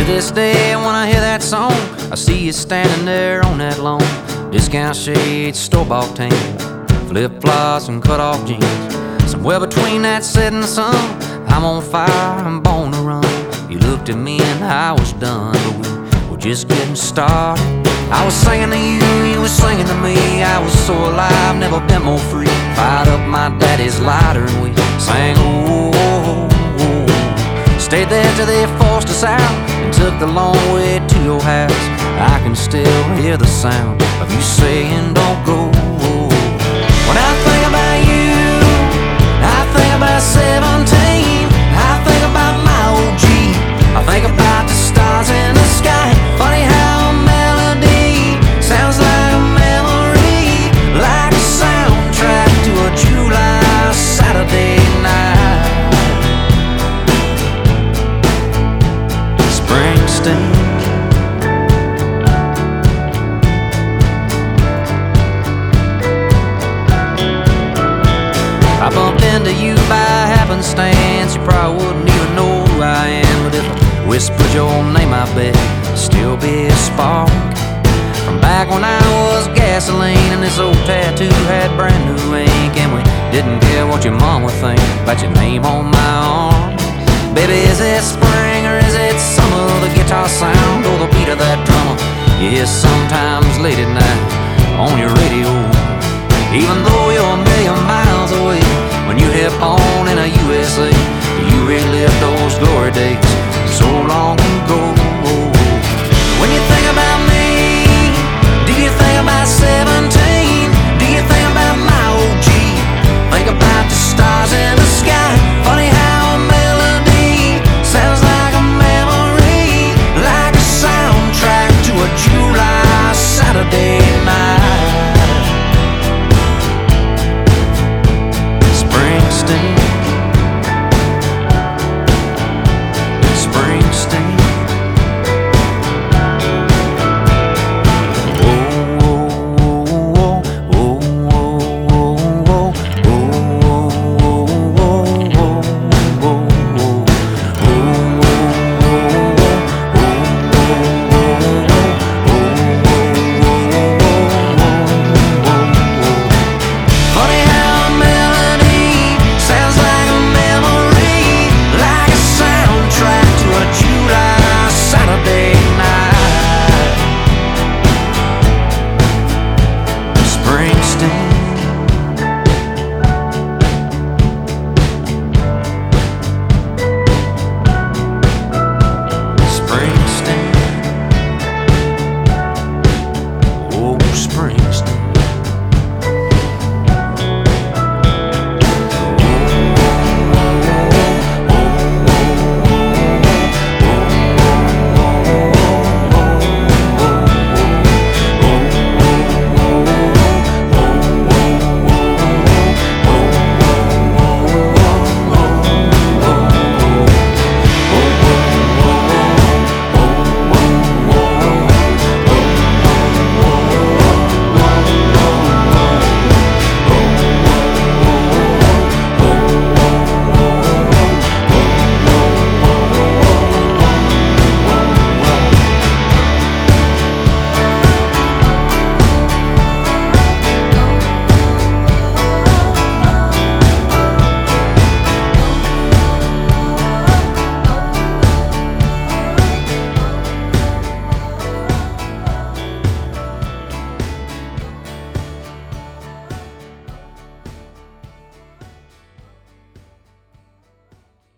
To this day, when I hear that song, I see you standing there on that lawn. Discount shades, store-bought tan, flip-flops and cut-off jeans. Somewhere between that setting sun, I'm on fire, I'm born to run. You looked at me and I was done, but we were just getting started. I was singing to you, you were singing to me. I was so alive, never been more free. Fired up my daddy's lighter and we sang, oh, oh, oh. Stayed there till they forced us out and took the long way to your house. I can still hear the sound of you saying, don't go. When I think about you, I think about 17. I think about my old Jeep. I think about the stars in the sky. Funny how a melody sounds like a memory, like a soundtrack to a July Saturday night. Springsteen. I bumped into you by happenstance. You probably wouldn't even know who I am, but if I whispered your name, I bet it'd still be a spark from back when I was gasoline and this old tattoo had brand new ink, and we didn't care what your mom would think about your name on my arm. Baby, is it spring or is it summer? The guitar sound or the beat of that drummer? Yes, sometimes late at night on your radio, even though